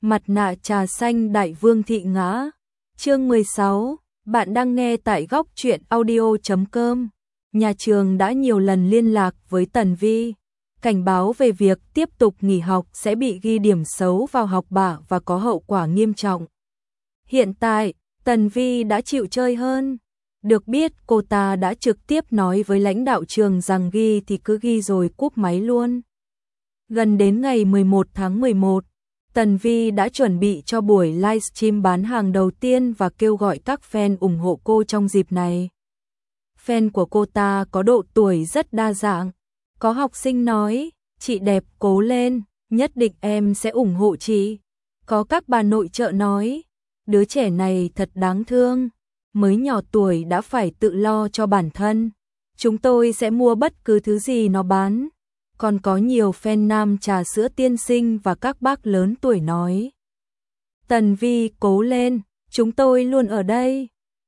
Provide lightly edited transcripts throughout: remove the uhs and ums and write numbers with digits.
Mặt nạ trà xanh Đại Vương thị ngã. Chương 16, bạn đang nghe tại góc truyện audio.com. Nhà trường đã nhiều lần liên lạc với Tần Vi, cảnh báo về việc tiếp tục nghỉ học sẽ bị ghi điểm xấu vào học bạ và có hậu quả nghiêm trọng. Hiện tại, Tần Vi đã chịu chơi hơn. Được biết cô ta đã trực tiếp nói với lãnh đạo trường rằng ghi thì cứ ghi rồi cúp máy luôn. Gần đến ngày 11 tháng 11, Tần Vi đã chuẩn bị cho buổi livestream bán hàng đầu tiên và kêu gọi các fan ủng hộ cô trong dịp này. Fan của cô ta có độ tuổi rất đa dạng. Có học sinh nói, chị đẹp cố lên, nhất định em sẽ ủng hộ chị. Có các bà nội trợ nói, đứa trẻ này thật đáng thương, mới nhỏ tuổi đã phải tự lo cho bản thân. Chúng tôi sẽ mua bất cứ thứ gì nó bán. Còn có nhiều fan nam trà sữa tiên sinh và các bác lớn tuổi nói, Tần Vi cố lên, chúng tôi luôn ở đây.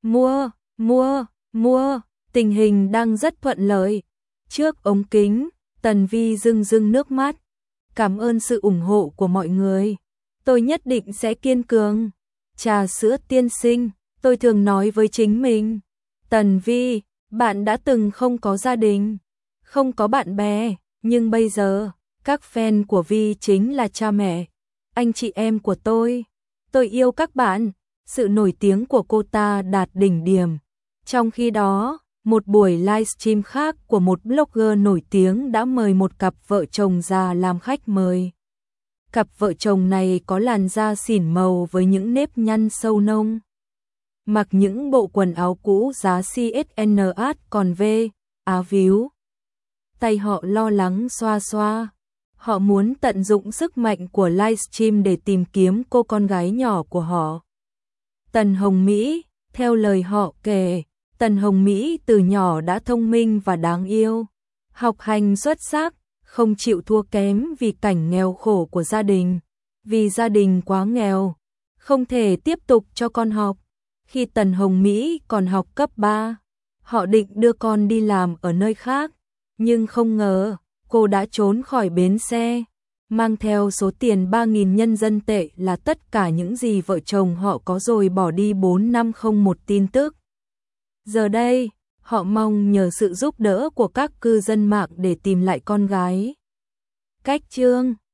Mua. Tình hình đang rất thuận lợi. Trước ống kính, Tần Vi rưng rưng nước mắt. Cảm ơn sự ủng hộ của mọi người. Tôi nhất định sẽ kiên cường. Trà sữa tiên sinh, tôi thường nói với chính mình, Tần Vi, bạn đã từng không có gia đình, không có bạn bè, nhưng bây giờ, các fan của Vi chính là cha mẹ, anh chị em của tôi. Tôi yêu các bạn. Sự nổi tiếng của cô ta đạt đỉnh điểm. Trong khi đó, một buổi livestream khác của một blogger nổi tiếng đã mời một cặp vợ chồng già làm khách mời. Cặp vợ chồng này có làn da xỉn màu với những nếp nhăn sâu nông. Mặc những bộ quần áo cũ giá CSNH còn về, áo víu. Tay họ lo lắng xoa xoa. Họ muốn tận dụng sức mạnh của livestream để tìm kiếm cô con gái nhỏ của họ. Tần Hồng Mỹ, theo lời họ kể, Tần Hồng Mỹ từ nhỏ đã thông minh và đáng yêu. Học hành xuất sắc, không chịu thua kém vì cảnh nghèo khổ của gia đình. Vì gia đình quá nghèo, không thể tiếp tục cho con học. Khi Tần Hồng Mỹ còn học cấp 3, họ định đưa con đi làm ở nơi khác. Nhưng không ngờ, cô đã trốn khỏi bến xe, mang theo số tiền 3.000 nhân dân tệ là tất cả những gì vợ chồng họ có rồi bỏ đi 4 năm không một tin tức. Giờ đây, họ mong nhờ sự giúp đỡ của các cư dân mạng để tìm lại con gái. Cách chương